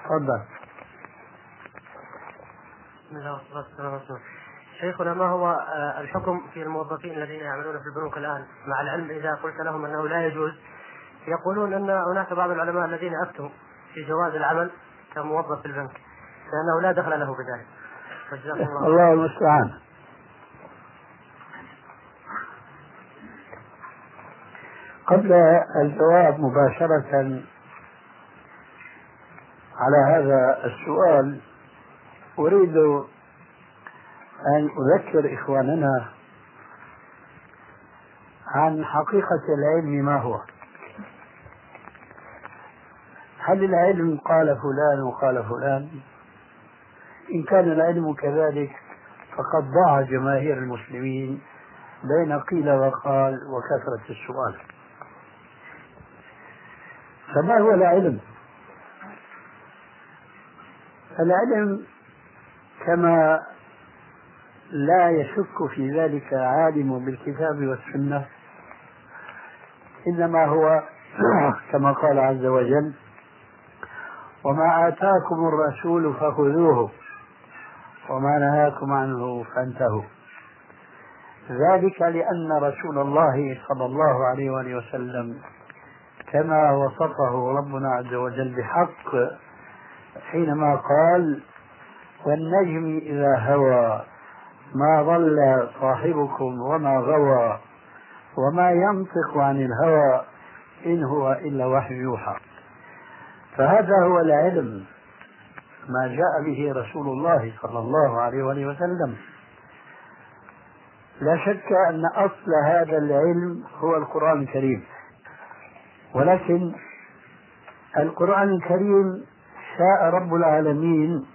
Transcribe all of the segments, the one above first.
تفضل. بسم الله والصلاة والسلام على رسول الله. شيخنا، ما هو الحكم في الموظفين الذين يعملون في البنوك الآن، مع العلم إذا قلت لهم أنه لا يجوز؟ يقولون أن هناك بعض العلماء الذين أفتوا في جواز العمل كموظف في البنك لأنه لا دخل له بذلك. الله المستعان. قبل الجواب مباشرة على هذا السؤال أريد أن أذكر إخواننا عن حقيقة العلم ما هو. هل العلم قال فلان وقال فلان؟ إن كان العلم كذلك فقد ضاع جماهير المسلمين بين قيل وقال وكثرة السؤال. فما هو العلم؟ العلم كما لا يشك في ذلك عالم بالكتاب والسنة إنما هو كما قال عز وجل: وما آتاكم الرسول فخذوه وما نهاكم عنه فانتهوا. ذلك لأن رسول الله صلى الله عليه وآله وسلم كما وصفه ربنا عز وجل بحق حينما قال: والنجم إذا هوى ما ضل صاحبكم وما غوى وما ينطق عن الهوى إن هو إلا وحي يوحى. فهذا هو العلم، ما جاء به رسول الله صلى الله عليه وآله وسلم. لا شك أن أصل هذا العلم هو القرآن الكريم، ولكن القرآن الكريم شاء رب العالمين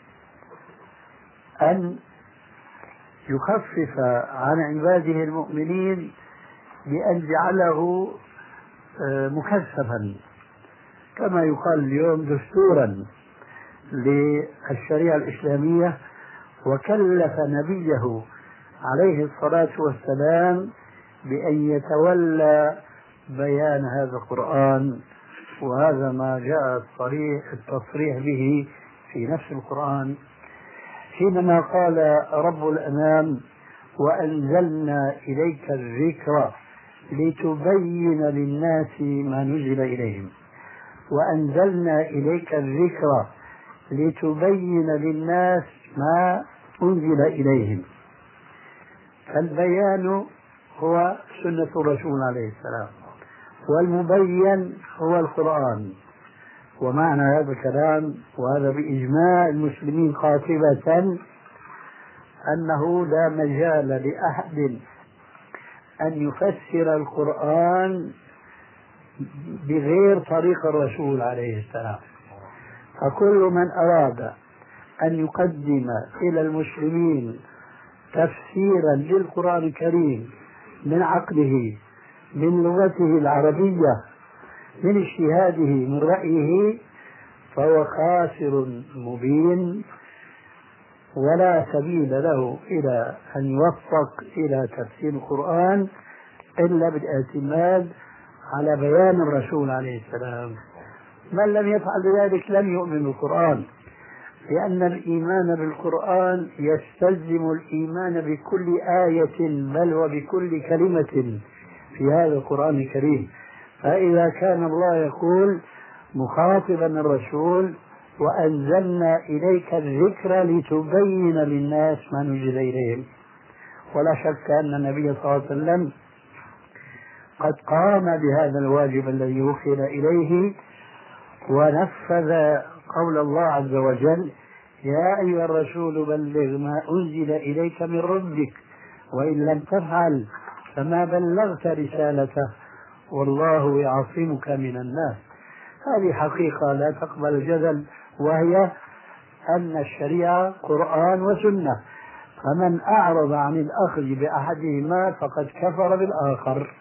أن يخفف عن عباده المؤمنين بأن جعله مكثفا، كما يقال اليوم دستورا للشريعة الإسلامية، وكلف نبيه عليه الصلاة والسلام بأن يتولى بيان هذا القرآن، وهذا ما جاء التصريح به في نفس القرآن حينما قال رب الأنام: وأنزلنا إليك الذكر لتبين للناس ما نزل إليهم. وأنزلنا إليك الذكر لتبين للناس ما أنزل إليهم. فالبيان هو سنة الرسول عليه السلام، والمبين هو القرآن. ومعنى هذا الكلام، وهذا بإجماع المسلمين قاطبة، أنه لا مجال لأحد أن يفسر القرآن بغير طريق الرسول عليه السلام. فكل من أراد أن يقدم إلى المسلمين تفسيرا للقرآن الكريم من عقله، من لغته العربية، من اجتهاده، من رأيه، فهو خاسر مبين، ولا سبيل له إلى أن يوفق إلى تفسير القرآن إلا بالاعتماد على بيان الرسول عليه السلام. من لم يفعل ذلك لم يؤمن بالقرآن، لأن الإيمان بالقرآن يستلزم الإيمان بكل آية بل وبكل كلمة في هذا القرآن الكريم. فإذا كان الله يقول مخاطبا الرسول: وأنزلنا إليك الذكر لتبين للناس ما نزل إليهم، ولا شك أن النبي صلى الله عليه وسلم قد قام بهذا الواجب الذي وكل إليه، ونفذ قول الله عز وجل: يا أيها الرسول بلغ ما أنزل إليك من ربك وإن لم تفعل فما بلغت رسالته والله يعصمك من الناس. هذه حقيقة لا تقبل الجدل، وهي أن الشريعة قرآن وسنة، فمن أعرض عن الأخذ بأحدهما فقد كفر بالآخر.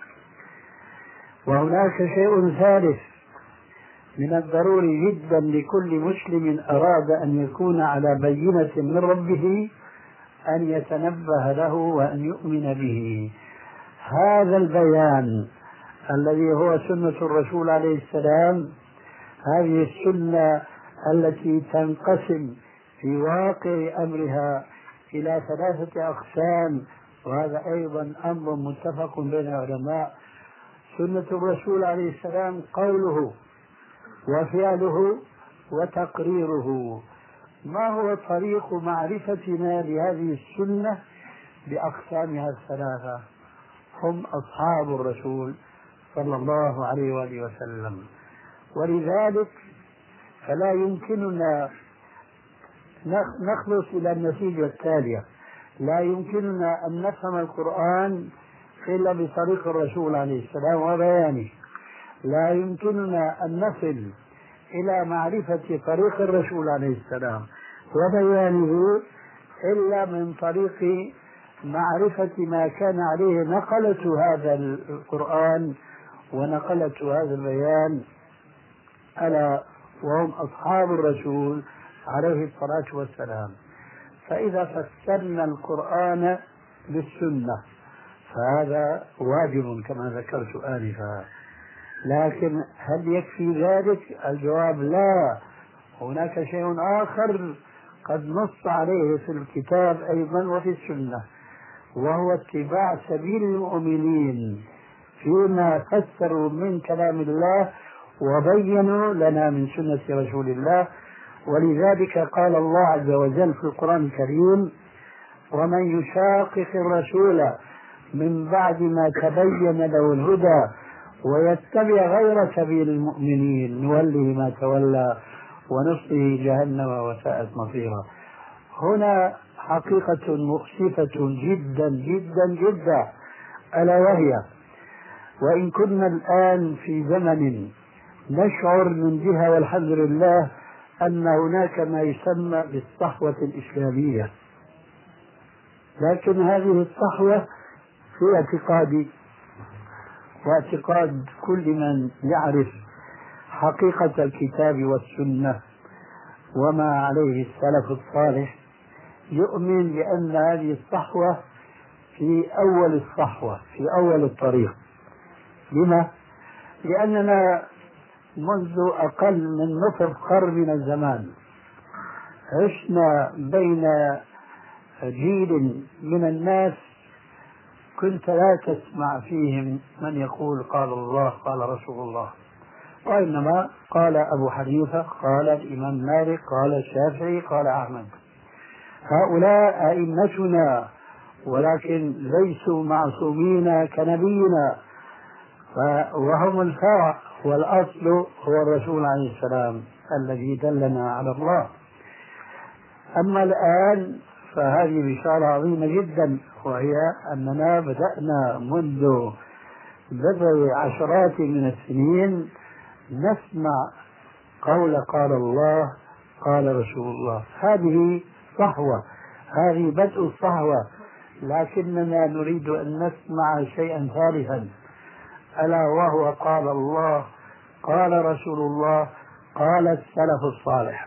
وهناك شيء ثالث من الضروري جدا لكل مسلم أراد أن يكون على بينة من ربه أن يتنبه له وأن يؤمن به. هذا البيان الذي هو سنة الرسول عليه السلام، هذه السنة التي تنقسم في واقع أمرها إلى 3 أقسام، وهذا أيضا أمر متفق بين العلماء. سنة الرسول عليه السلام قوله وفعله وتقريره. ما هو طريق معرفتنا لهذه السنة بأقسامها 3؟ هم أصحاب الرسول صلى الله عليه وآله وسلم. ولذلك فلا يمكننا نخلص إلى النتيجة التالية: لا يمكننا أن نفهم القرآن إلا بطريق الرسول عليه السلام وبيانه، لا يمكننا أن نصل إلى معرفة طريق الرسول عليه السلام وبيانه إلا من طريق معرفة ما كان عليه نقلة هذا القرآن ونقلة هذا البيان، ألا وهم أصحاب الرسول عليه الصلاة والسلام. فإذا فسرنا القرآن بالسنة فهذا واجب كما ذكرت آنفا، لكن هل يكفي ذلك؟ الجواب لا، هناك شيء آخر قد نص عليه في الكتاب أيضا وفي السنة، وهو اتباع سبيل المؤمنين فيما فسروا من كلام الله وبينوا لنا من سنة رسول الله. ولذلك قال الله عز وجل في القرآن الكريم: ومن يشاقق الرسول من بعد ما تبين له الهدى ويتبع غير سبيل المؤمنين نوله ما تولى ونصله جهنم وساءت مصيرا. هنا حقيقة مؤسفة جدا جدا جدا، ألا وهي: وإن كنا الآن في زمن نشعر من جهة والحمد لله أن هناك ما يسمى بالصحوة الإسلامية، لكن هذه الصحوة في اعتقادي واعتقاد كل من يعرف حقيقة الكتاب والسنة وما عليه السلف الصالح يؤمن بأن هذه الصحوة في أول الصحوة، في أول الطريق. لما؟ لأننا منذ أقل من نصف قرن من الزمان عشنا بين جيل من الناس كنت لا تسمع فيهم من يقول قال الله قال رسول الله، وإنما قال أبو حنيفة، قال الإمام مالك، قال الشافعي، قال أحمد. هؤلاء أئمتنا ولكن ليسوا معصومين كنبينا، وهم الفرع، والأصل هو الرسول عليه السلام الذي دلنا على الله. أما الآن فهذه بشارة عظيمة جدا، وهي أننا بدأنا منذ بضع عشرات من السنين نسمع قال الله قال رسول الله. هذه صحوة، هذه بدء الصحوة، لكننا نريد أن نسمع شيئا ثالثا، ألا وهو قال الله قال رسول الله قال السلف الصالح.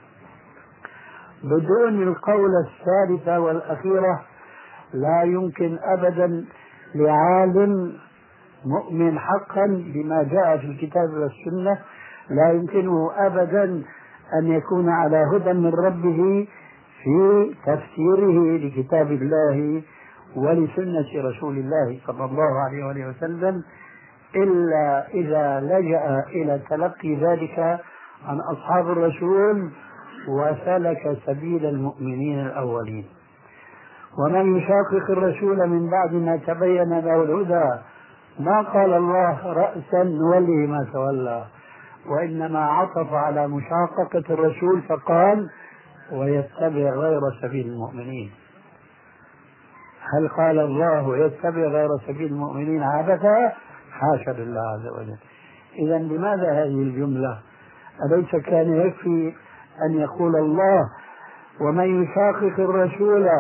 بدون القول الثالثة والأخيرة لا يمكن أبدا لعالم مؤمن حقا بما جاء في الكتاب والسنة، لا يمكنه أبدا أن يكون على هدى من ربه في تفسيره لكتاب الله ولسنة رسول الله صلى الله عليه وسلم إلا إذا لجأ إلى تلقي ذلك عن أصحاب الرسول وسلك سبيل المؤمنين الأولين. ومن يشاقق الرسول من بعد ما تبين له الهدى ما قال الله رأسا نوله ما تولى، وإنما عطف على مشاققة الرسول فقال ويتبع غير سبيل المؤمنين. هل قال الله يتبع غير سبيل المؤمنين عبثا؟ حاشا لله عز وجل. إذا لماذا هذه الجملة؟ أليس كان يكفي أن يقول الله ومن يشاقق الرسول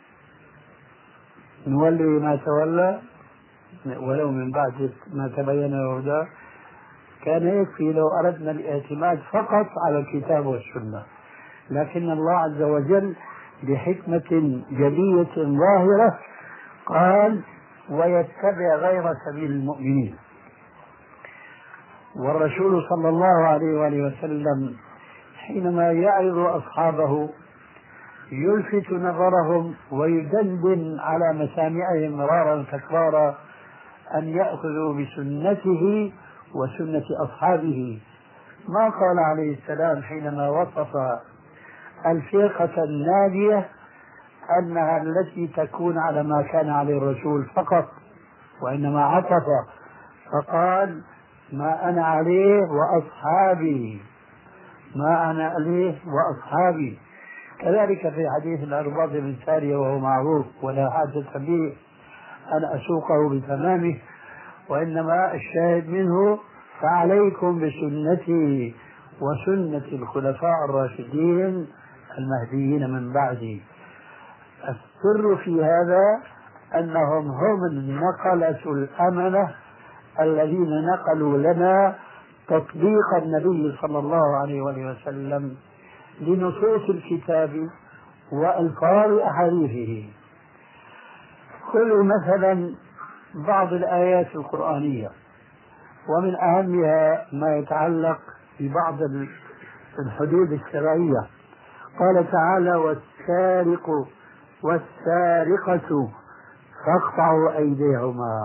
نولي ما تولى ولو من بعد ما تبين الهدى؟ كان يكفي لو أردنا الاعتماد فقط على الكتاب والسنة، لكن الله عز وجل بحكمة جلية ظاهرة قال ويتبع غير سبيل المؤمنين. والرسول صلى الله عليه وآله وسلم حينما يعظ أصحابه يلفت نظرهم ويدندن على مسامعهم مرارا تكرارا أن يأخذوا بسنته وسنة أصحابه. ما قال عليه السلام حينما وصف الفرقة الناجية أنها التي تكون على ما كان عليه الرسول فقط، وإنما عطف فقال ما أنا عليه وأصحابي، ما أنا عليه وأصحابي. كذلك في حديث الأرباط بن سارية وهو معروف ولا حاجة به أن أسوقه بتمامه، وإنما الشاهد منه فعليكم بسنتي وسنة الخلفاء الراشدين المهديين من بعدي. السر في هذا أنهم هم النقلة الأمنة الذين نقلوا لنا تطبيق النبي صلى الله عليه وسلم لنصوص الكتاب وألفاظ أحاديثه. خذوا مثلا بعض الآيات القرآنية، ومن أهمها ما يتعلق ببعض الحدود الشرعية. قال تعالى والسارق والسارقة فاقطعوا أيديهما.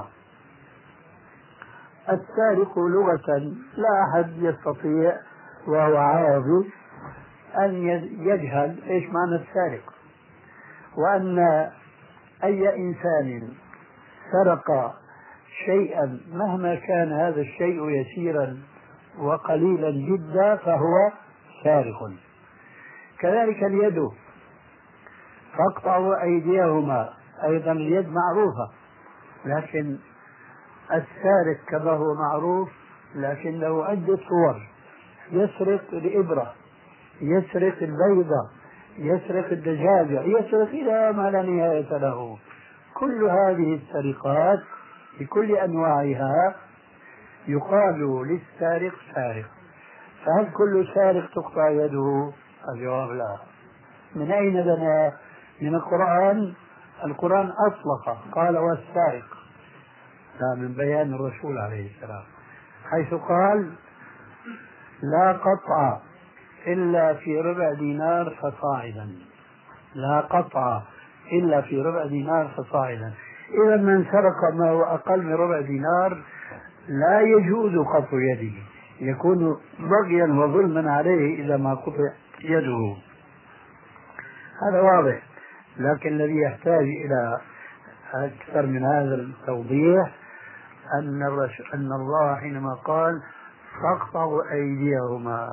السارق لغة لا أحد يستطيع وهو عربي أن يجهل إيش معنى السارق، وأن أي إنسان سرق شيئا مهما كان هذا الشيء يسيرا وقليلا جدا فهو سارق. كذلك اليد فاقطعوا أيديهما، أيضا اليد معروفة، لكن السارق كما هو معروف لكن له عدة صور. يسرق الإبرة، يسرق البيضة، يسرق الدجاجة، يسرق إلى ما لا نهاية له. كل هذه السرقات بكل أنواعها يقال للسارق سارق. فهل كل سارق تقطع يده؟ الجواب لا. من أين لنا؟ من القرآن. القرآن أطلق قال والسارق، لا، من بيان الرسول عليه السلام حيث قال لا قطع إلا في ربع دينار فصاعدا، لا قطع إلا في ربع دينار فصاعدا. إذا من سرق ما هو أقل من ربع دينار لا يجوز قطع يده، يكون بغيا وظلما عليه إذا ما قطع يده. هذا واضح، لكن الذي يحتاج إلى أكثر من هذا التوضيح أن الله حينما قال فاقطعوا أيديهما،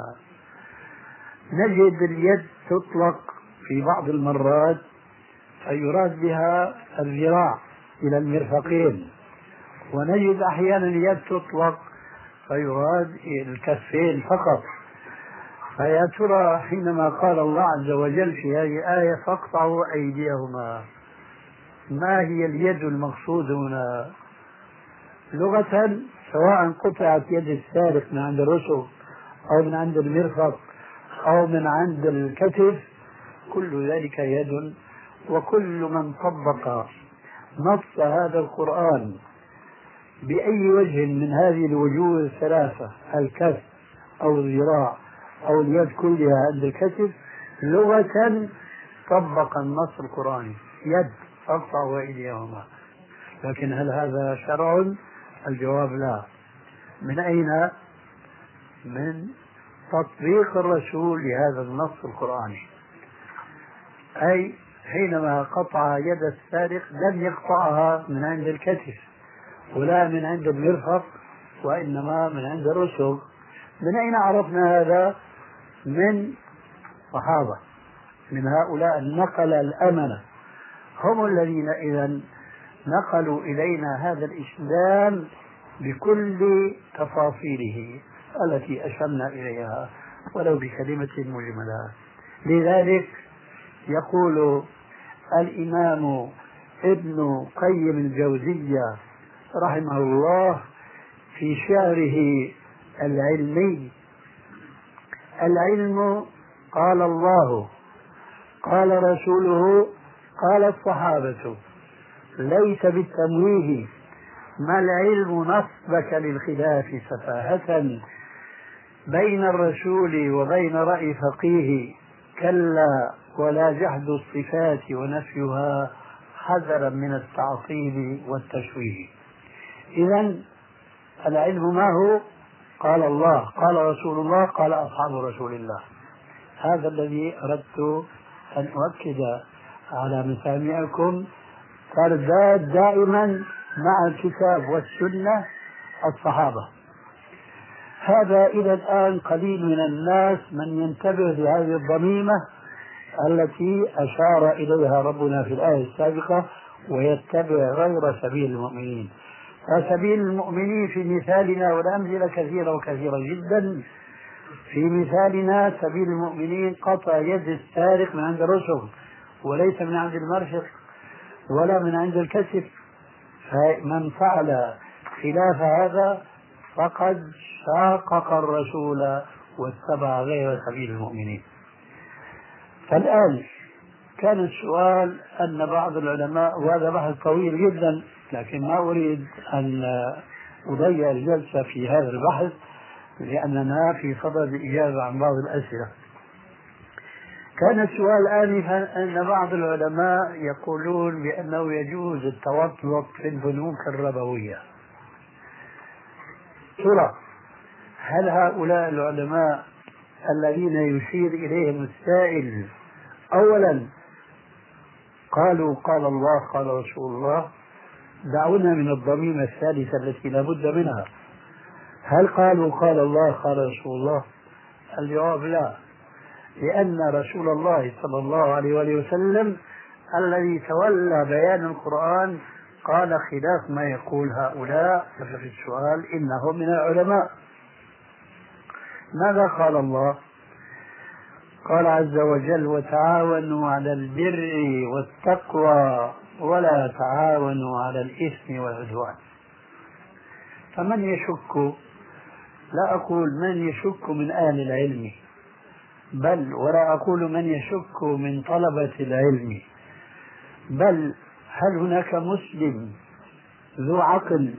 نجد اليد تطلق في بعض المرات فيراد بها الذراع إلى المرفقين، ونجد أحيانا اليد تطلق فيراد الكفين فقط. فيا ترى حينما قال الله عز وجل في هذه الآية فاقطعوا أيديهما، ما هي اليد المقصود هنا لغة؟ سواء قطعت يد السارق من عند الرسل أو من عند المرفق أو من عند الكتف، كل ذلك يد. وكل من طبق نص هذا القرآن بأي وجه من هذه الوجوه الثلاثة، الكف أو الذراع أو اليد كلها عند الكتف، لغة طبق النص القرآني، يد فاقطعوا أيديهما. لكن هل هذا شرع؟ الجواب لا. من أين؟ من تطبيق الرسول لهذا النص القرآني. أي حينما قطع يد السارق لم يقطعها من عند الكتف ولا من عند المرفق، وإنما من عند الرسل. من أين عرفنا هذا؟ من صحابة، من هؤلاء النقل الأمنة، هم الذين إذا نقلوا إلينا هذا الإسلام بكل تفاصيله التي أشرنا إليها ولو بكلمة مجملة. لذلك يقول الإمام ابن قيم الجوزية رحمه الله في شعره العلمي: العلم قال الله قال رسوله قال الصحابة، ليس بالتمويه، ما العلم نصبك للخلاف سفاهة، بين الرسول وبين رأي فقيه كلا ولا جحد الصفات ونفيها حذرا من التعطيل والتشويه. إذا العلم ما هو؟ قال الله، قال رسول الله، قال أصحاب رسول الله. هذا الذي أردت أن أؤكد على مسامعكم. ترداد دائما مع الكتاب والسنة الصحابة. هذا إلى الآن قليل من الناس من ينتبه لهذه الضميمة التي أشار إليها ربنا في الآية السابقة: ويتبع غير سبيل المؤمنين. فسبيل المؤمنين في مثالنا، والأمثلة كثيرة وكثيرة جدا. في مثالنا سبيل المؤمنين قطع يد السارق من عند الرسل، وليس من عند المرفق ولا من عند الكسب. فمن فعل خلاف هذا فقد شاقق الرسول واتبع غير سبيل المؤمنين. فالآن كان السؤال أن بعض العلماء، وهذا بحث طويل جدا لكن ما أريد أن أضيع الجلسة في هذا البحث لأننا في صدد الإجابة عن بعض الأسئلة. كان السؤال آنفا أن بعض العلماء يقولون بأنه يجوز التوسط في البنوك الربوية. ترى هل هؤلاء العلماء الذين يشير إليهم السائل أولا قالوا قال الله قال رسول الله؟ دعونا من الضميمة الثالثة التي لا بد منها. هل قالوا قال الله قال رسول الله؟ الجواب لا، لأن رسول الله صلى الله عليه وآله وسلم الذي تولى بيان القرآن قال خلاف ما يقول هؤلاء. ففي السؤال إنهم من العلماء. ماذا قال الله؟ قال عز وجل: وتعاونوا على البر والتقوى ولا تعاونوا على الإثم والعدوان. فمن يشك، لا أقول من يشك من أهل العلم، بل ولا أقول من يشك من طلبة العلم، بل هل هناك مسلم ذو عقل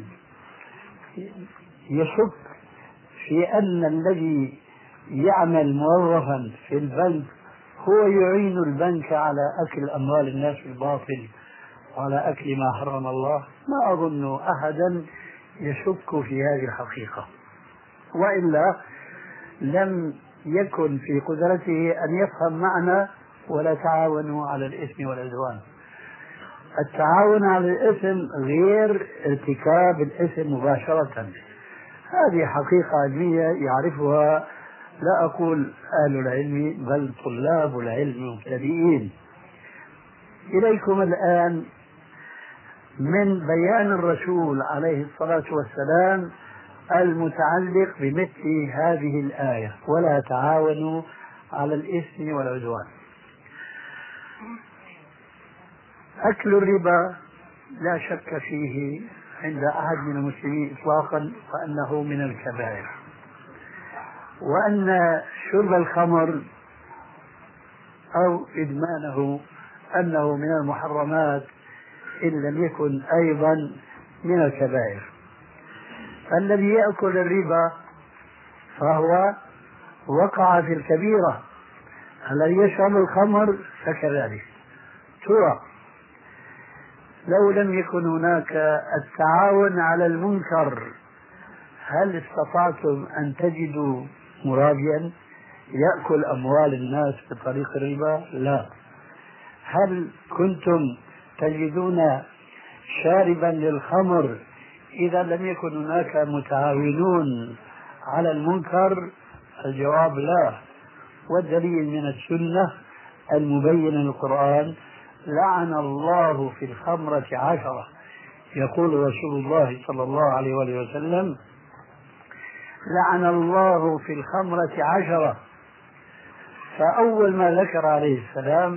يشك في أن الذي يعمل موظفا في البنك هو يعين البنك على أكل أموال الناس بالباطل وعلى أكل ما حرم الله؟ ما أظن أحدا يشك في هذه الحقيقة، وإلا لم يكن في قدرته أن يفهم معنى ولا تعاونوا على الإثم والعدوان. التعاون على الإثم غير ارتكاب الإثم مباشرة. هذه حقيقة علمية يعرفها لا أقول أهل العلم بل طلاب العلم مبتدئين. إليكم الآن من بيان الرسول عليه الصلاة والسلام المتعلق بمثل هذه الآية: ولا تعاونوا على الإثم والعدوان. أكل الربا لا شك فيه عند أحد من المسلمين إطلاقا وأنه من الكبائر، وأن شرب الخمر أو إدمانه أنه من المحرمات إن لم يكن أيضا من الكبائر. الذي يأكل الربا فهو وقع في الكبيرة، الذي يشرب الخمر فكذلك. ترى لو لم يكن هناك التعاون على المنكر هل استطعتم أن تجدوا مرابيا يأكل أموال الناس بطريق الربا؟ لا. هل كنتم تجدون شاربا للخمر إذا لم يكن هناك متعاونون على المنكر؟ الجواب لا. والدليل من السنة المبين للقرآن: لعن الله في الخمرة 10. يقول رسول الله صلى الله عليه وآله وسلم: لعن الله في الخمرة 10. فأول ما ذكر عليه السلام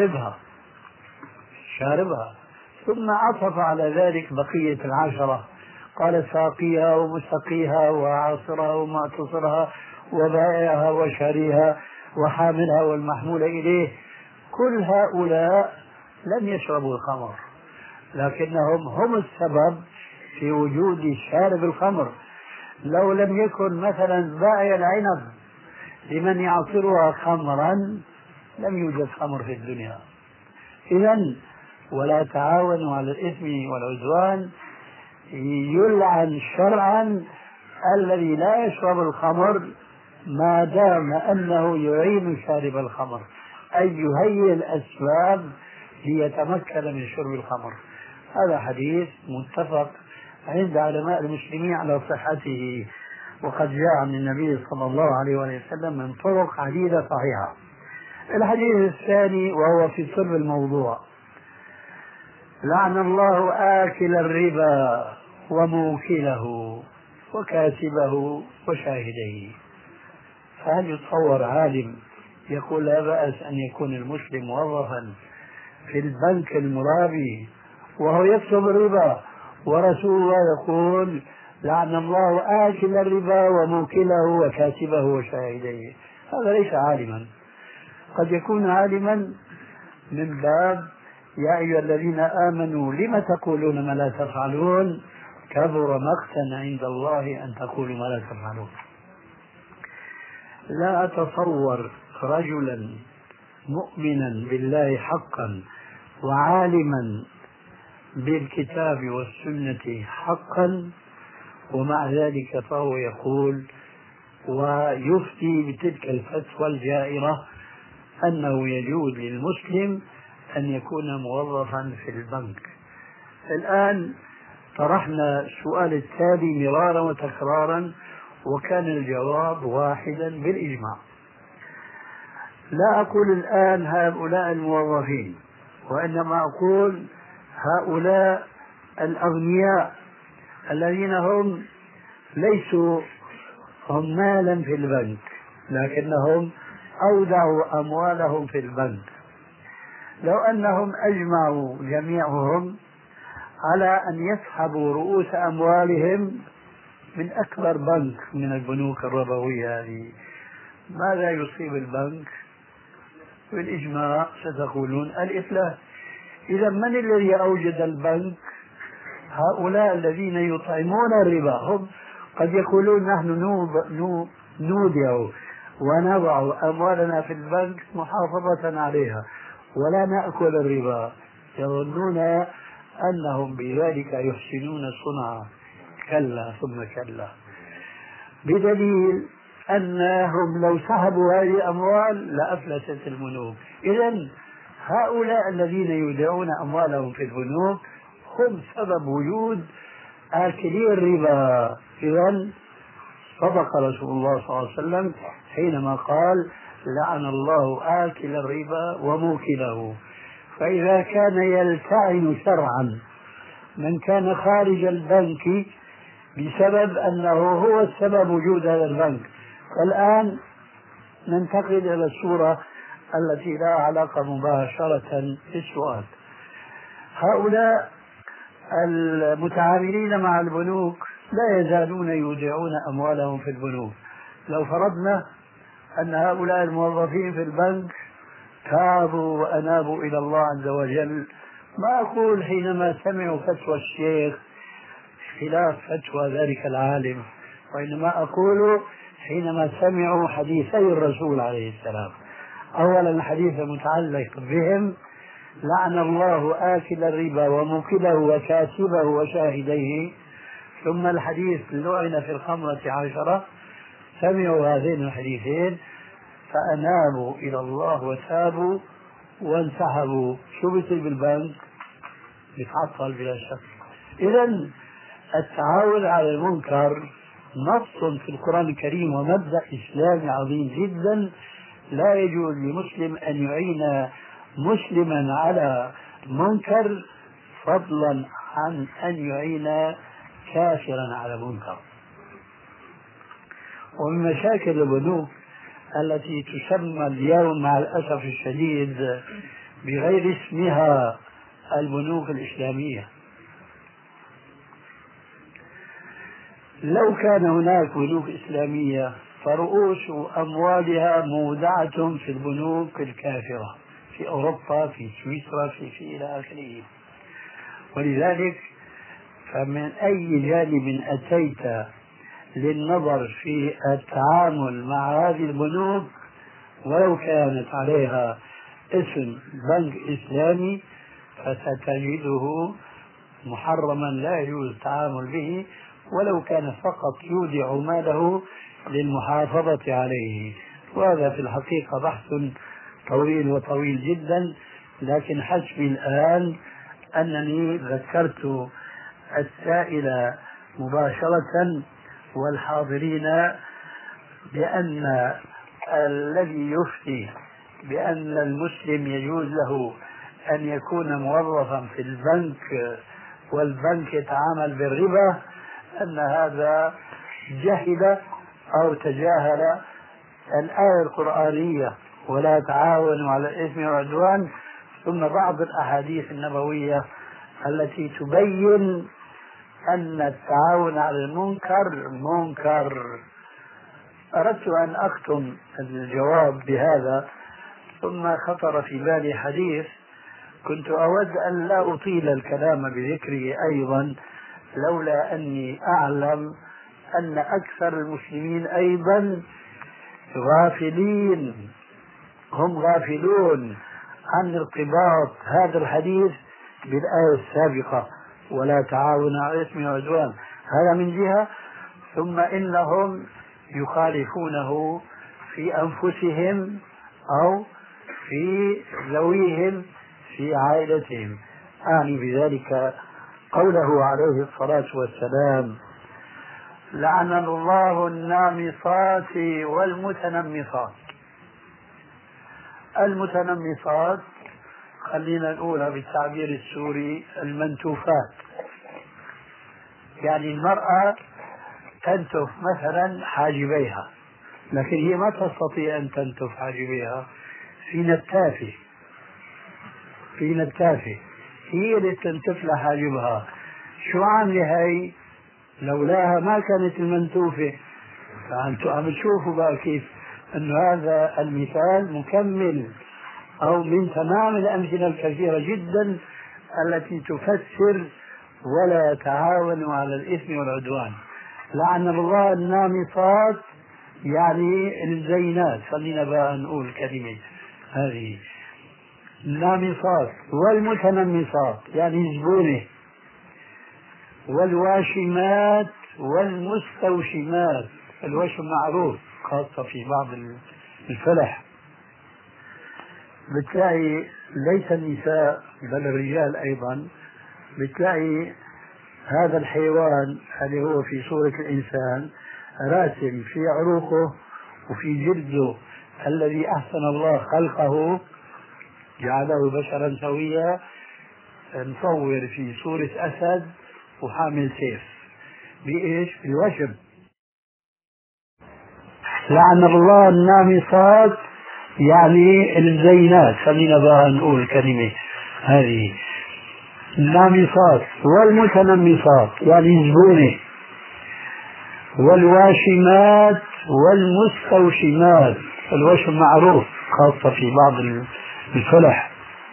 شاربها، ثم عطف على ذلك بقية 10، قال: ساقيها ومسقيها وعاصرها ومعتصرها وبائعها وشاريها وحاملها والمحمول إليه. كل هؤلاء لم يشربوا الخمر، لكنهم هم السبب في وجود شارب الخمر. لو لم يكن مثلا بائع العنب لمن يعصرها خمرا لم يوجد خمر في الدنيا. إذا ولا تعاونوا على الإثم والعدوان يلعن شرعا الذي لا يشرب الخمر ما دام أنه يعين شارب الخمر، أي يهيئ الأسباب ليتمكن من شرب الخمر. هذا حديث متفق عند علماء المسلمين على صحته، وقد جاء عن النبي صلى الله عليه وسلم من طرق عديدة صحيحة. الحديث الثاني وهو في صلب الموضوع: لعن الله آكل الربا وموكله وكاتبه وشاهديه. فهل يتصور عالم يقول لا بأس أن يكون المسلم موظفا في البنك المرابي وهو يكتب الربا، ورسول الله يقول لعن الله آكل الربا وموكله وكاتبه وشاهديه؟ هذا ليس عالما. قد يكون عالما من باب يا أيها الذين آمنوا لم تقولون ما لا تفعلون كبر مقتا عند الله أن تقولوا ما لا تفعلون. لا أتصور رجلا مؤمنا بالله حقا وعالما بالكتاب والسنة حقا ومع ذلك فهو يقول ويفتي بتلك الفتوى الجائرة أنه يجوز للمسلم أن يكون موظفا في البنك. الآن طرحنا السؤال التالي مرارا وتكرارا وكان الجواب واحدا بالإجماع. لا أقول الآن هؤلاء الموظفين، وإنما أقول هؤلاء الأغنياء الذين هم ليسوا عمالا في البنك لكنهم أودعوا أموالهم في البنك. لو أنهم أجمعوا جميعهم على أن يسحبوا رؤوس أموالهم من أكبر بنك من البنوك الربوية هذه، ماذا يصيب البنك؟ بالإجماع ستقولون الإفلاس. إذا من الذي أوجد البنك؟ هؤلاء الذين يطعمون الربا. هم قد يقولون نحن نودع ونضع أموالنا في البنك محافظة عليها ولا نأكل الربا، يظنون أنهم بذلك يحسنون صنعا. كلا ثم كلا، بدليل أنهم لو سحبوا هذه الأموال لأفلست البنوك. إذن هؤلاء الذين يودعون أموالهم في البنوك هم سبب وجود آكلي الربا. إذن صدق رسول الله صلى الله عليه وسلم حينما قال لعن الله آكل الربا وموكله. فإذا كان يلتعن شرعا من كان خارج البنك بسبب أنه هو السبب وجود هذا البنك، والآن ننتقل إلى الصورة التي لا علاقة مباشرة بالسؤال. هؤلاء المتعاملين مع البنوك لا يزالون يودعون أموالهم في البنوك. لو فرضنا أن هؤلاء الموظفين في البنك تابوا وأنابوا إلى الله عز وجل، ما أقول حينما سمعوا فتوى الشيخ خلاف فتوى ذلك العالم، وإنما أقول حينما سمعوا حديثي الرسول عليه السلام. أولا الحديث المتعلق بهم لعن الله آكل الربا وموكله وكاتبه وشاهديه، ثم الحديث لعن في الخمرة 10. سمعوا هذين الحديثين فأنابوا إلى الله وتابوا وانسحبوا. شو بيصير بالبنك؟ بيتعطل بلا شك. إذن التعاون على المنكر نص في القرآن الكريم ومبدأ إسلامي عظيم جدا. لا يجوز لمسلم أن يعين مسلما على منكر فضلا عن أن يعين كافرا على منكر. ومن مشاكل البنوك التي تسمى اليوم مع الأسف الشديد بغير اسمها البنوك الإسلامية. لو كان هناك بنوك إسلامية فرؤوس أموالها مودعة في البنوك الكافرة في أوروبا، في سويسرا، في إلى آخره. ولذلك فمن أي جانب أتيت للنظر في التعامل مع هذه البنوك ولو كانت عليها اسم بنك إسلامي فستجده محرما لا يجوز التعامل به ولو كان فقط يودع ماله للمحافظة عليه. وهذا في الحقيقة بحث طويل وطويل جدا، لكن حسبي الآن أنني ذكرت السائل مباشرة والحاضرين بأن الذي يفتي بأن المسلم يجوز له أن يكون موظفا في البنك والبنك يتعامل بالربا أن هذا جهل أو تجاهل الآية القرآنية ولا تعاونوا على الإثم والعدوان، ثم بعض الأحاديث النبوية التي تبين أن التعاون على المنكر منكر. أردت أن أختم الجواب بهذا، ثم خطر في بالي حديث كنت أود أن لا أطيل الكلام بذكره أيضا، لولا أني أعلم أن أكثر المسلمين أيضا غافلين، هم غافلون عن ارتباط هذا الحديث بالآية السابقة ولا تعاون على الإثم والعدوان، هذا من جهة، ثم إنهم يخالفونه في أنفسهم أو في ذويهم في عائلتهم. أعني بذلك قوله عليه الصلاة والسلام: لعن الله النامصات والمتنمصات. المتنمصات خلينا نقولها بالتعبير السوري المنتوفات، يعني المرأة تنتف مثلا حاجبيها، لكن هي ما تستطيع أن تنتف حاجبيها، في نتافة هي اللي تنتف لها حاجبها. شو عاملة هي؟ لولاها ما كانت المنتوفة. فأنتم عم تشوفوا بقى كيف أن هذا المثال مكمل أو من تمام الأمثلة الكثيرة جدا التي تفسر ولا تعاونوا على الإثم والعدوان. لعن الله النامصات يعني الزينات، خلينا بقى نقول كلمة هذه النامصات، والمتنمصات يعني زبونة، والواشمات والمستوشمات. الوشم معروف خاصة في بعض الفلح، بتلاقي ليس النساء بل الرجال أيضا، بتلاقي هذا الحيوان اللي هو في صورة الإنسان راسم في عروقه وفي جلده الذي أحسن الله خلقه جعله بشرا سويا، مصور في صورة أسد وحامل سيف. بإيش؟ بالوشم. لعن الله النامصات يعني الزينات، خلينا بقى نقول كلمة هذه النامصات، والمتنمصات يعني زبونة، والواشمات والمستوشمات. الوشم معروف خاصة في بعض الفلح،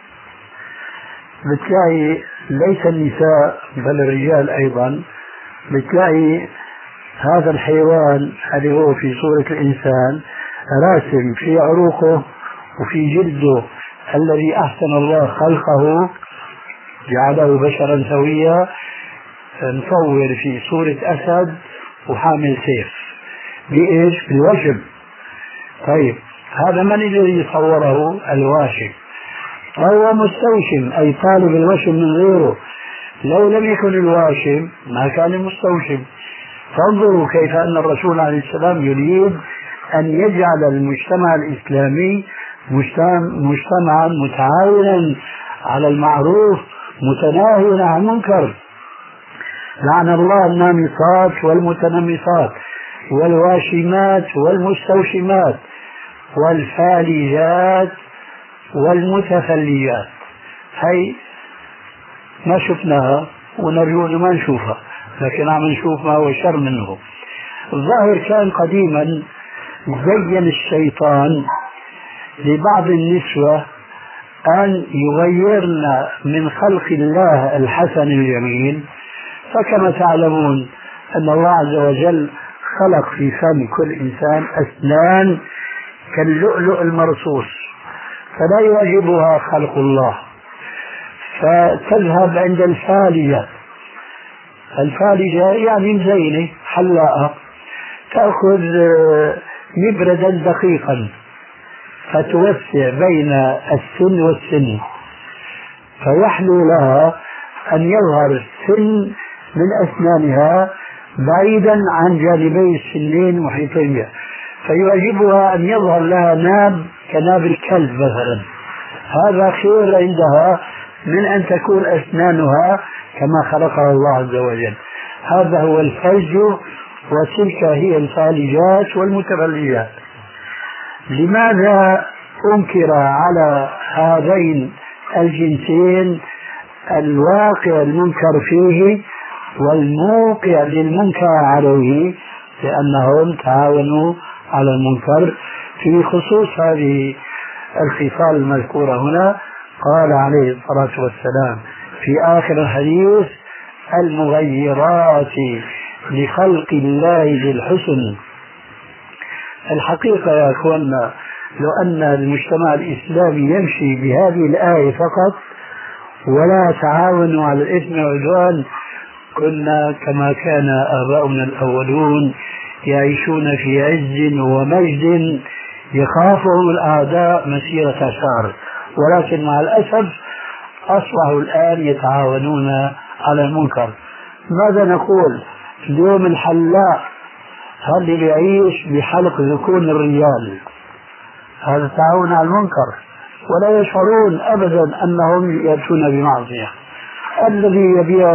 بتلاقي ليس النساء بل الرجال أيضا، بتلاقي هذا الحيوان اللي هو في صورة الإنسان راسم في عروقه وفي جلده الذي أحسن الله خلقه جعله بشرا سويا، مصور في صورة أسد وحامل سيف. بإيش؟ بالوشم. طيب هذا من الذي صوره؟ الواشم. هو مستوشم أي طالب الوشم من غيره، لو لم يكن الواشم ما كان المستوشم. فانظروا كيف أن الرسول عليه السلام يريد أن يجعل المجتمع الإسلامي مجتمعا متعاونا على المعروف متناهيا عن المنكر. لعن الله النامصات والمتنمصات والواشمات والمستوشمات والفالجات والمتفلجات. هي ما شفناها ونرجو أن ما نشوفها، لكن عم نشوف ما هو شر منه. الظاهر كان قديما زين الشيطان لبعض النسوة أن يغيرن من خلق الله الحسن الجميل، فكما تعلمون أن الله عز وجل خلق في فم كل إنسان أسنان كاللؤلؤ المرصوص، فلا يعجبها خلق الله، فتذهب عند الفالجة. الفالجة يعني مزينة حلاقة، تأخذ مبردا دقيقا فتوسع بين السن والسن، فيحلو لها أن يظهر السن من أسنانها بعيدا عن جانبي السنين محيطين بها، فيعجبها أن يظهر لها ناب كناب الكلب مثلا. هذا خير عندها من أن تكون أسنانها كما خلقها الله عز وجل. هذا هو الفرج، وتلك هي الفالجات والمتفلجات. لماذا أنكر على هذين الجنسين الواقع المنكر فيه والموقع للمنكر عليه؟ لأنهم تعاونوا على المنكر. في خصوص هذه الخصال المذكورة هنا قال عليه الصلاة والسلام في آخر الحديث: المغيرات لخلق الله بالحسن. الحقيقة يا أخوانا، لو أن المجتمع الإسلامي يمشي بهذه الآية فقط ولا تعاونوا على الإثم والعدوان، كنا كما كان آباؤنا الأولون يعيشون في عز ومجد يخافهم الأعداء مسيرة شهر. ولكن مع الأسف أصبحوا الآن يتعاونون على المنكر. ماذا نقول اليوم؟ الحلاق هل اللي يعيش بحلق ذكون الرجال، هذا تعاون على المنكر، ولا يشعرون أبدا أنهم يأتون بمعصية. الذي يبيع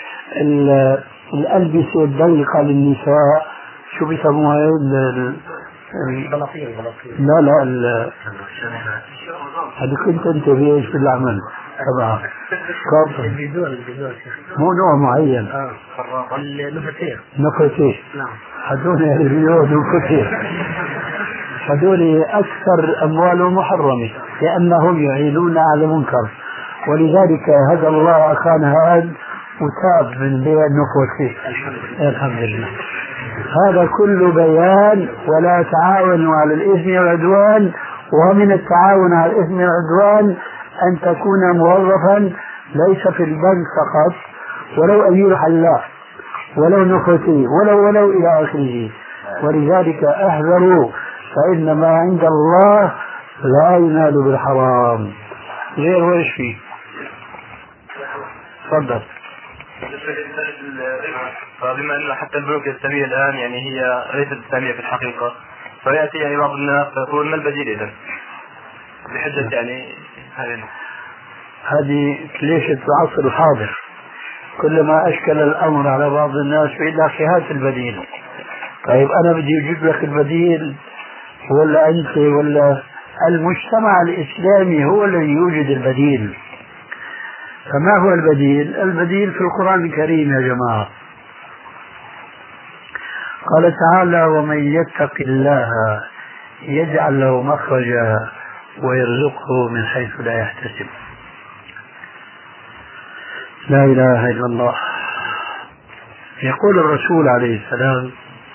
الألبسة الضيقة للنساء، شو بيسموها؟ البلاطيل. لا هذا كنت انت في ايش بالعمل طبعا البيزون مو نوع معين. نفتيه. نعم. هذول البيزون نفتيه، هذول اكثر اموالهم محرمه لانهم يعينون على منكر، ولذلك هدى الله اخانا هذا وتاب من بيع النفتيه. الحمد لله. هذا كله بيان ولا تعاونوا على الإثم والعدوان. ومن التعاون على الإثم والعدوان أن تكون موظفا ليس في البنك فقط، ولو أمير حلاق، ولو نخوتي، ولو إلى آخره. ولذلك احذروا، فإن ما عند الله لا ينال بالحرام. غير وإيش فيه؟ تفضل. فبما أن حتى البنوك الإسلامية الآن يعني هي ليست إسلامية في الحقيقة، فيأتي يعني بعض الناس فيقول ما البديل إذن؟ بحجة يعني هذه كليشة العصر الحاضر. كلما أشكل الأمر على بعض الناس يقول لك هات البديل. طيب أنا بدي أجيب لك البديل ولا أنت ولا المجتمع الإسلامي هو الذي يوجد البديل؟ فما هو البديل؟ البديل في القرآن الكريم يا جماعة. قال تعالى: ومن يتق الله يجعل له مخرجا ويرزقه من حيث لا يحتسب. لا إله إلا الله. يقول الرسول عليه السلام،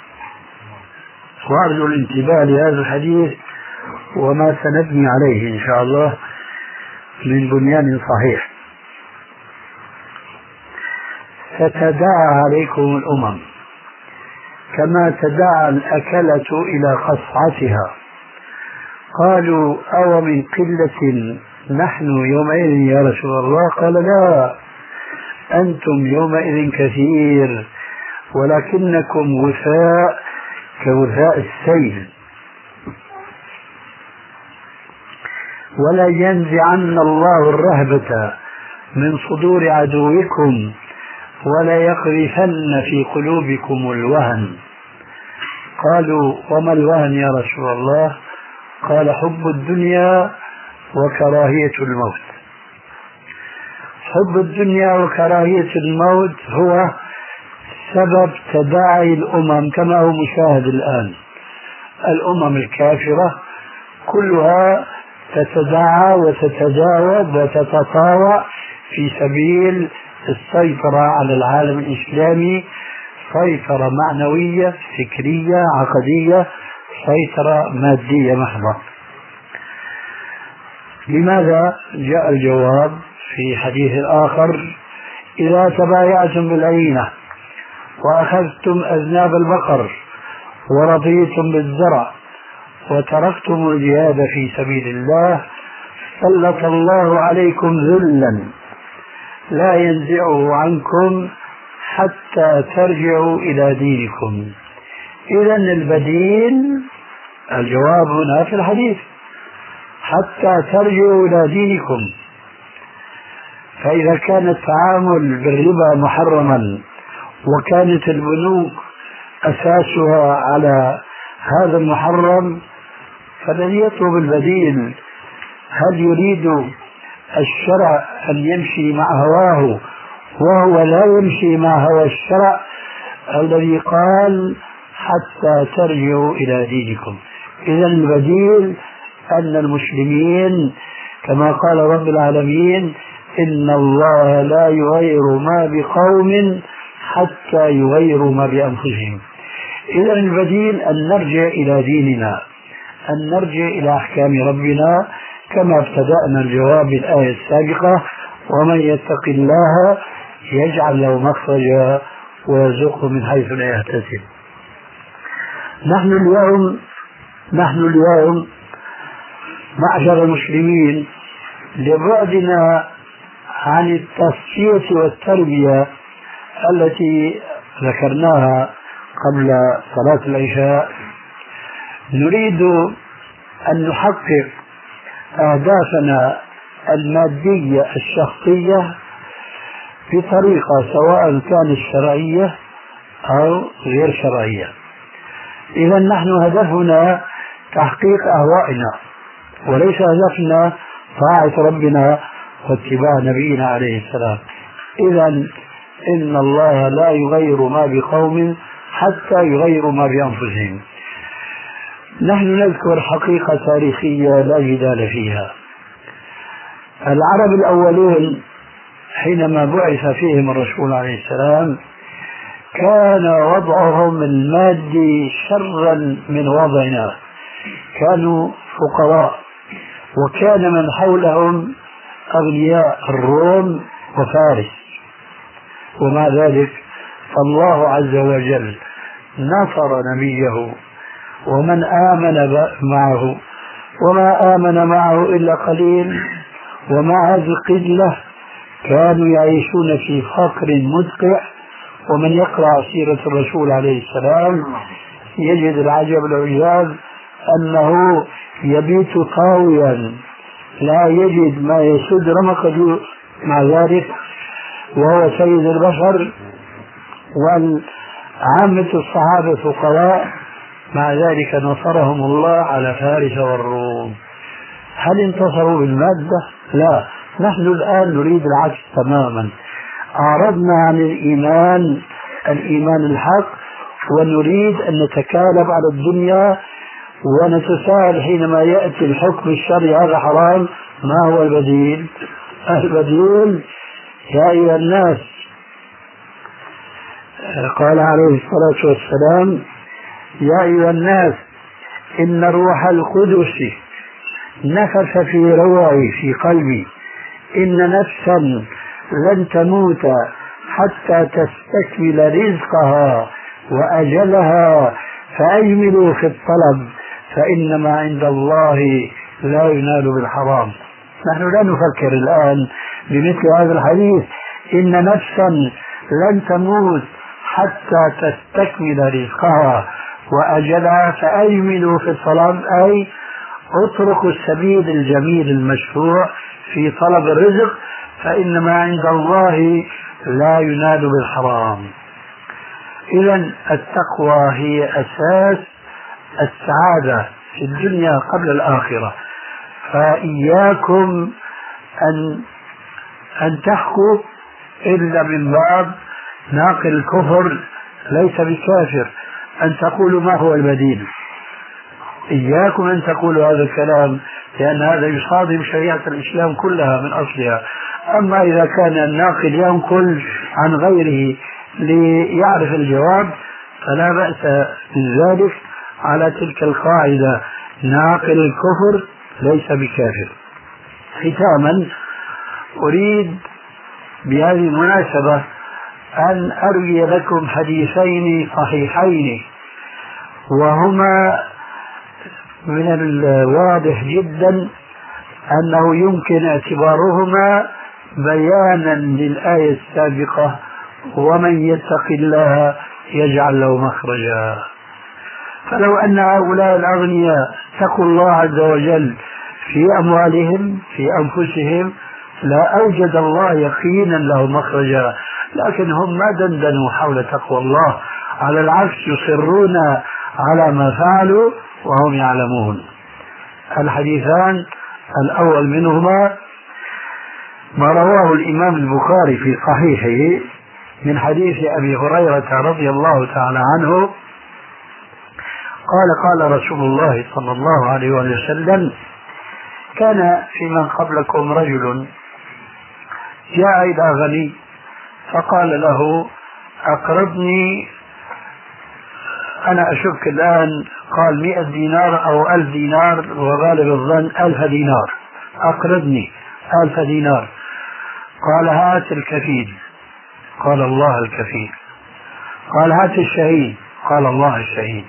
وأرجو الانتباه لهذا الحديث وما سنبني عليه إن شاء الله من بنيان صحيح: ستداعى عليكم الأمم كما تداعى الأكلة إلى قصعتها. قالوا: أو من قلة نحن يومئذ يا رسول الله؟ قال: لا، أنتم يومئذ كثير ولكنكم غثاء كغثاء السيل. ولا ينزعن الله الرهبة من صدور عدوكم ولا يقذفن في قلوبكم الوهن. قالوا: وما الوهن يا رسول الله؟ قال: حب الدنيا وكراهية الموت. حب الدنيا وكراهية الموت هو سبب تداعي الأمم كما هو مشاهد الآن. الأمم الكافرة كلها تتداعى وتتجاوب وتتطاوع في سبيل السيطرة على العالم الإسلامي، سيطرة معنوية فكرية عقدية، سيطرة مادية محضة. لماذا جاء الجواب في حديث آخر: إذا تبايعتم بالعينة وأخذتم أذناب البقر ورضيتم بالزرع وتركتم الجهاد في سبيل الله سلط الله عليكم ذلا لا ينزعه عنكم حتى ترجعوا إلى دينكم. إذا البديل الجواب هنا في الحديث: حتى ترجعوا إلى دينكم. فإذا كان التعامل بالربا محرما وكانت البنوك أساسها على هذا المحرم، فالذي يطلب البديل هل يريد الشرع أن يمشي مع هواه وهو لا يمشي مع هوى الشرع الذي قال حتى ترجعوا إلى دينكم؟ إذا البديل أن المسلمين كما قال رب العالمين: إن الله لا يغير ما بقوم حتى يغيروا ما بأنفسهم. إذا البديل أن نرجع إلى ديننا، أن نرجع إلى أحكام ربنا كما ابتدأنا الجواب بالآية السابقة: ومن يتق الله يجعل له مخرجا ويرزقه من حيث لا يحتسب. نحن اليوم معشر المسلمين لبعدنا عن التصفية والتربية التي ذكرناها قبل صلاة العشاء، نريد أن نحقق أهدافنا المادية الشخصية بطريقة سواء كانت شرعية أو غير شرعية. إذا نحن هدفنا تحقيق أهوائنا، وليس هدفنا طاعة ربنا واتباع نبينا عليه السلام. إذا إن الله لا يغير ما بقوم حتى يغيروا ما بأنفسهم. نحن نذكر حقيقة تاريخية لا جدال فيها. العرب الأولون حينما بعث فيهم الرسول عليه السلام كان وضعهم المادي شرا من وضعنا، كانوا فقراء، وكان من حولهم أغنياء الروم وفارس. ومع ذلك فالله عز وجل نصر نبيه ومن آمن معه، وما آمن معه إلا قليل، ومع هذه القلة كانوا يعيشون في فقر مدقع. ومن يقرأ سيرة الرسول عليه السلام يجد العجب العجاب أنه يبيت طاويا لا يجد ما يسد رمقه، مع ذلك وهو سيد البشر وعامة الصحابة فقراء، مع ذلك نصرهم الله على فارس والروم. هل انتصروا بالمادة؟ لا، نحن الآن نريد العكس تماما. أعرضنا عن الإيمان الحق، ونريد أن نتكالب على الدنيا ونتساءل حينما يأتي الحكم الشرعي هذا حرام، ما هو البديل؟ البديل يا أيها الناس، قال عليه الصلاة والسلام: يا أيها الناس إن روح القدس نفث في روعي في قلبي إن نفسا لن تموت حتى تستكمل رزقها وأجلها فأجملوا في الطلب فإنما عند الله لا ينال بالحرام. نحن لا نفكر الآن بمثل هذا الحديث: إن نفسا لن تموت حتى تستكمل رزقها وأجلها فأجملوا في الطلب، أي اتركوا السبيل الجميل المشروع في طلب الرزق فإنما عند الله لا ينال بالحرام. إذا التقوى هي أساس السعادة في الدنيا قبل الآخرة. فإياكم أن تحكوا إلا من باب ناقل الكفر ليس بكافر، أن تقولوا ما هو البديل. إياكم أن تقولوا هذا الكلام، لأن هذا يصادم شريعة الإسلام كلها من أصلها. أما إذا كان الناقل ينقل عن غيره ليعرف الجواب، فلا بأس من ذلك على تلك القاعدة: ناقل الكفر ليس بكافر. ختاما أريد بهذه المناسبة أن أروي لكم حديثين صحيحين، وهما من الواضح جدا أنه يمكن اعتبارهما بيانا للآية السابقة: ومن يتق الله يجعل له مخرجا. فلو أن هؤلاء الأغنياء اتقوا الله عز وجل في أموالهم في أنفسهم لا أوجد الله يقينا له مخرجا، لكن هم ما دندنوا حول تقوى الله، على العكس يصرون على ما فعلوا وهم يعلمون. الحديثان الأول منهما ما رواه الإمام البخاري في صحيحه من حديث أبي هريرة رضي الله تعالى عنه قال: قال رسول الله صلى الله عليه وسلم: كان في من قبلكم رجل جاء إلى غني فقال له: أقرضني، أنا أشك الآن قال 100 دينار أو 1000 دينار، وغالب الظن 1000 دينار، أقرضني 1000 دينار. قال: هات الكفيل. قال: الله الكفيل. قال: هات الشهيد. قال: الله الشهيد.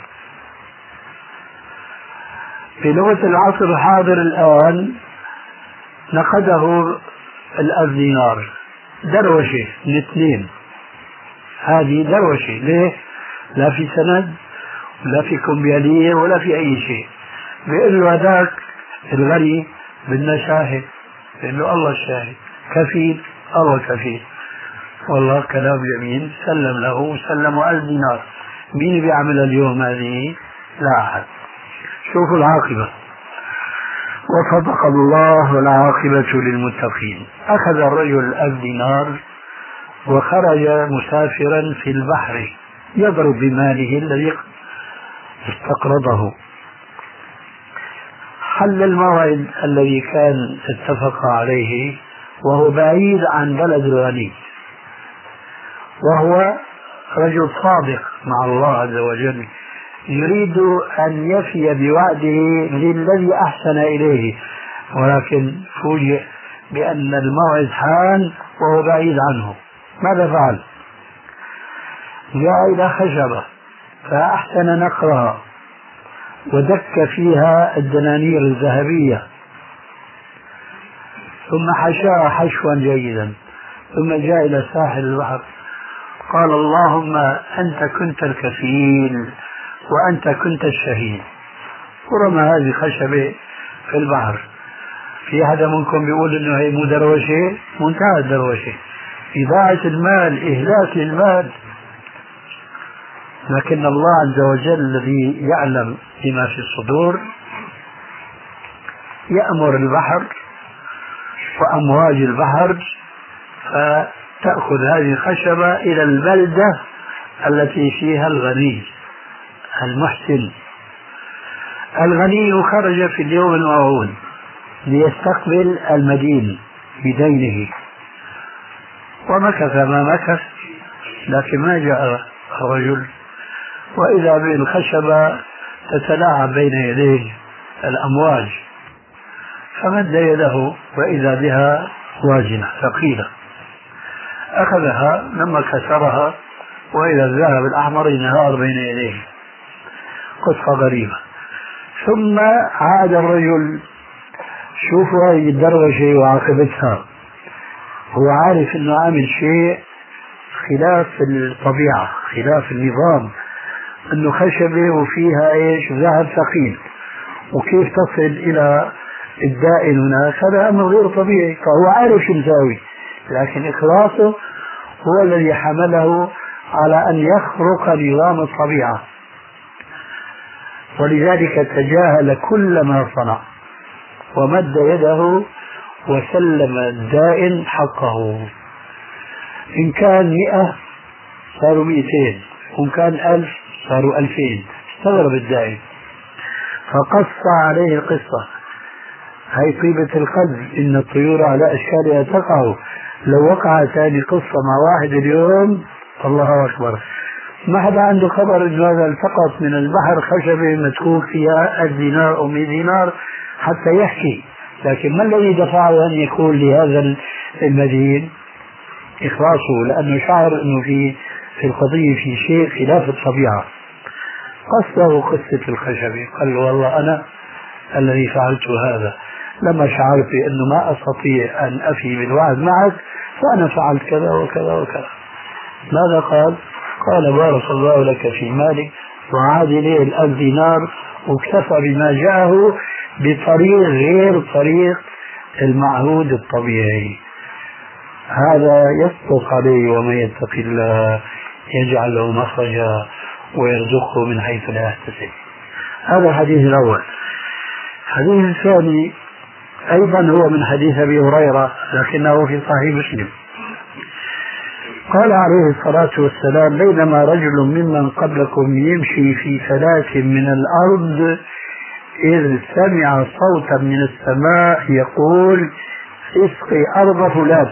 في لغة العصر الحاضر الآن نقده 1000 دينار، دروشة الاثنين، هذه دروشة. ليه؟ لا في سند ولا في كمبيالية ولا في أي شيء. بيقول له هذاك الغني بدنا شاهد، بيقول له الله الشاهد. كفيل، الله كفيل. والله كلام جميل، سلم له وسلموا 1000 دينار. مين بيعمل اليوم هذه؟ لا أحد. شوفوا العاقبة. وصدق الله، والعاقبة للمتقين. أخذ الرجل 1000 دينار وخرج مسافرا في البحر يضرب بماله الذي استقرضه. حل الموعد الذي كان اتفق عليه وهو بعيد عن بلد الغني، وهو رجل صادق مع الله عز وجل، يريد أن يفي بوعده للذي أحسن إليه، ولكن فوجئ بأن الموعد حان وهو بعيد عنه. ماذا فعل؟ جاء إلى خشبة فأحسن نقرها ودك فيها الدنانير الذهبية، ثم حشاها حشوا جيدا، ثم جاء إلى ساحل البحر قال: اللهم أنت كنت الكفيل وأنت كنت الشهيد، ورمى هذه خشبة في البحر. في أحد منكم بيقول إنه هي مدروشة؟ منتهى الدروشة، إضاعة المال، إهلاك للمال. لكن الله عز وجل الذي يعلم بما في الصدور يأمر البحر وأمواج البحر فتأخذ هذه الخشبة إلى البلدة التي فيها الغني المحسن. الغني خرج في اليوم الموعود ليستقبل المدين بدينه، ومكث ما مكث، لكن ما جاء الرجل، وإذا بالخشبة تتلاعب بين يديه الأمواج، فمد يده وإذا بها واجنة ثقيلة، أخذها لما كسرها وإذا الذهب الأحمر ينهار بين يديه. قصة غريبة. ثم عاد الرجل، شوفوا هذه الدروشة وعاقبتها، هو عارف أنه عامل شيء خلاف الطبيعة خلاف النظام، أنه خشبة وفيها إيش؟ ذهب ثقيل، وكيف تصل إلى الدائن هناك؟ هذا أمر غير طبيعي، فهو عارف شو مساوي، لكن إخلاصه هو الذي حمله على أن يخرق نظام الطبيعة، ولذلك تجاهل كل ما صنع ومد يده وسلم الدائن حقه. إن كان 100 صاروا 200، وإن كان 1000 صاروا 2000. استغرب الدائن فقص عليه القصة. هاي طيبة القلب، إن الطيور على أشكالها تقع، لو وقعت هذه القصة مع واحد اليوم الله أكبر. ما حدا عنده خبر أن هذا التقط من البحر خشبة متكوك فيها 1000 دينار أو 100 دينار حتى يحكي، لكن ما الذي دفعه أن يكون لهذا المدين؟ إخلاصه، لأنه شعر أنه في القضية في شيء خلاف الطبيعة. قصده قصة الخشبة، قال له والله أنا الذي فعلت هذا لما شعرت أنه ما أستطيع أن أفي بالوعد معك فأنا فعلت كذا وكذا وكذا. ماذا قال؟ قال بارك الله لك في مالك، وعاد إليه 1000 دينار واكتفى بما جاءه بطريق غير طريق المعهود الطبيعي. هذا يصدق عليه، ومن يتق الله يجعل له مخرجا ويرزقه من حيث لا يحتسب. هذا الحديث الأول. الحديث الثاني أيضا هو من حديث أبي هريرة لكنه في صحيح مسلم. قال عليه الصلاة والسلام: بينما رجل ممن قبلكم يمشي في فلاة من الأرض إذ سمع صوتا من السماء يقول: اسقي أرض فلان.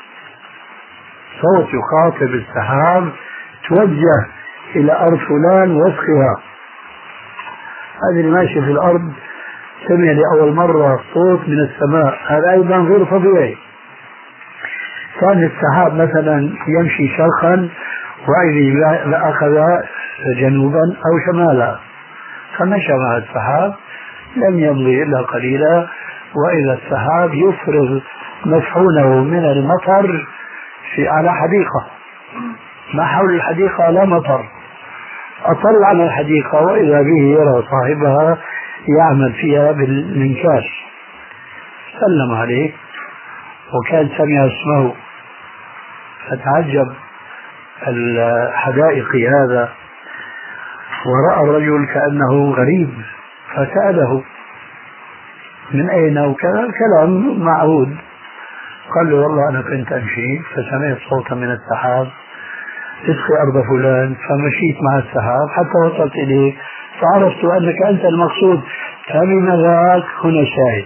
صوت يخاطب السحاب: توجه إلى أرض فلان واسقها. هذا اللي ماشي في الأرض سمع لأول مرة صوت من السماء، هذا أيضا غير طبيعي. كان السحاب مثلا يمشي شرقا وإذا أخذ جنوبا أو شمالا، فمشى مع السحاب لم يمضي إلا قليلا وإذا السحاب يفرغ مشحونه من المطر على حديقة، ما حول الحديقة لا مطر، أطل على الحديقة وإذا به يرى صاحبها يعمل فيها بالمنكاش. سلم عليه وكان سمع اسمه، فتعجب الحدائق هذا ورأى الرجل كأنه غريب فسأله: من أين؟ وكذا كلام معهود. قال له: والله أنا كنت أمشي فسمعت صوتا من السحاب: اسقي أرض فلان، فمشيت مع السحاب حتى وصلت إليك فعرفت أنك أنت المقصود، فمن ذاك هنا شاهد.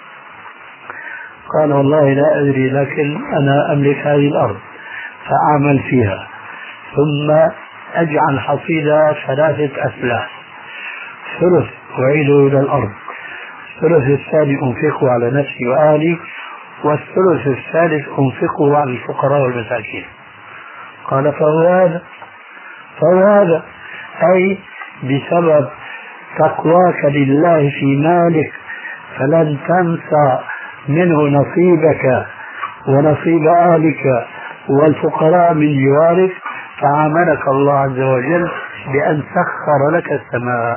قال: والله لا أدري، لكن أنا أملك هذه الأرض فأعمل فيها ثم أجعل حصيلة 3 أسلاف، ثلث أعيده إلى الأرض، الثلث الثاني أنفقه على نفسي وأهلي، والثلث الثالث أنفقه على الفقراء والمساكين. قال: فهو هذا أي بسبب تقواك لله في مالك فلن تنسى منه نصيبك ونصيب أهلك والفقراء من جوارك، فعاملك الله عز وجل بأن سخر لك السماء.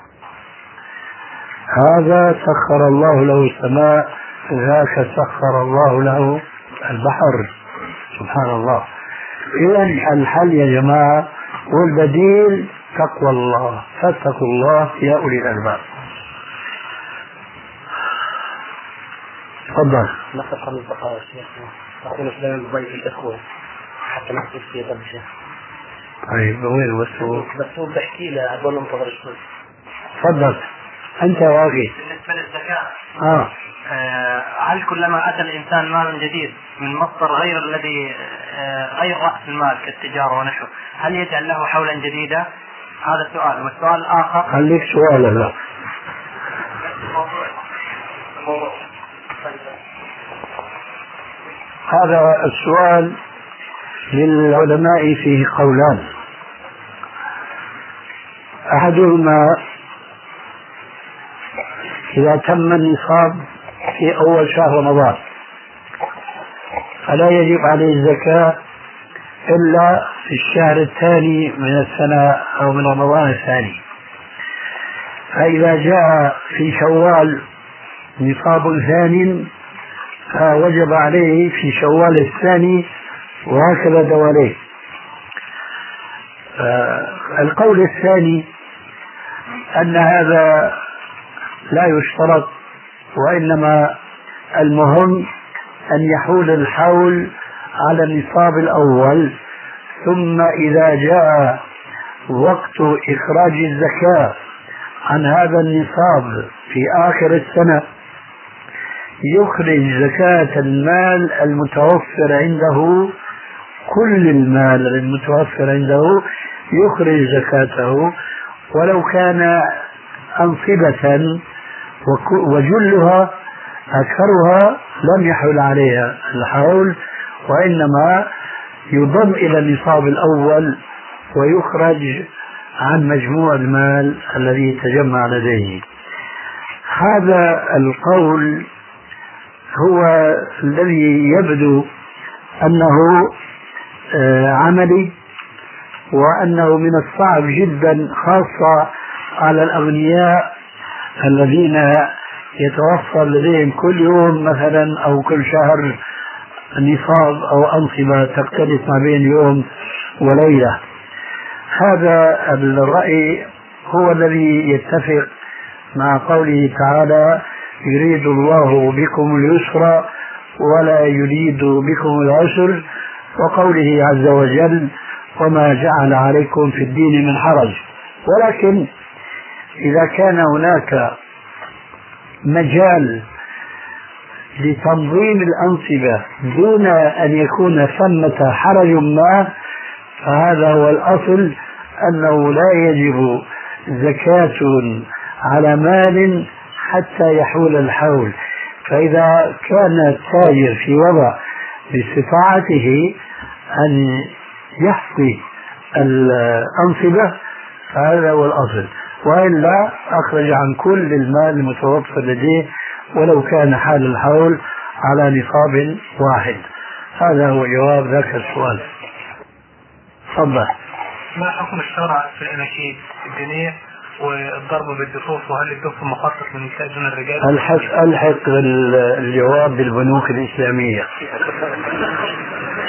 هذا سخر الله له السماء، ذاك سخر الله له البحر. سبحان الله. إذن الحل يا جماعة والبديل تقوى الله، فاتقوا الله يا أولي الألباب. تفضل. نقل 5 دقائق شيخنا، أقول سلام ببيت الإخوة حتى نحكي في ضرب شيخ. طيب وين بس هو بحكي له أقول له انتظر شوي. تفضل أنت واقي. بالنسبة للزكاة هل كلما أتى الإنسان مال جديد من مصدر غير الذي غير رأس المال كالتجارة ونحوه، هل يجعل له حولا جديدا؟ هذا السؤال. والسؤال الآخر، خليك سؤال. لا هذا السؤال للعلماء فيه قولان. أحدهما إذا تم النصاب في أول شهر رمضان فلا يجب عليه الزكاة إلا في الشهر الثاني من السنة أو من رمضان الثاني. فإذا جاء في شوال نصاب ثاني فوجب عليه في شوال الثاني وهكذا دواليه. القول الثاني أن هذا لا يشترط، وإنما المهم أن يحول الحول على النصاب الأول، ثم إذا جاء وقت إخراج الزكاة عن هذا النصاب في آخر السنة يخرج زكاة المال المتوفر عنده كل المال المتوفر عنده يخرج زكاته، ولو كان أنصبة وجلها أكثرها لم يحول عليها الحول، وإنما يضم إلى النصاب الأول ويخرج عن مجموع المال الذي تجمع لديه. هذا القول هو الذي يبدو أنه عملي، وأنه من الصعب جدا خاصة على الأغنياء الذين يتوفر لديهم كل يوم مثلا أو كل شهر نصاب أو أنصبة تختلف ما بين يوم وليلة. هذا الرأي هو الذي يتفق مع قوله تعالى: يريد الله بكم اليسر ولا يريد بكم العسر، وقوله عز وجل: وما جعل عليكم في الدين من حرج. ولكن إذا كان هناك مجال لتنظيم الأنصبة دون أن يكون ثمة حرج ما، فهذا هو الأصل، أنه لا يجب زكاة على مال حتى يحول الحول. فإذا كان التاجر في وضع باستطاعته أن يحصي الأنصبة فهذا هو الأصل، وإلا أخرج عن كل المال المتوفر لديه ولو كان حال الحول على نصاب واحد. هذا هو جواب ذاك السؤال. تفضل. ما حكم الشرع في الأناشيد الدينية والضرب بالدفوف، وهل الدف مخصص للنساء دون الرجال؟ ألحق الجواب بالبنوك الإسلامية.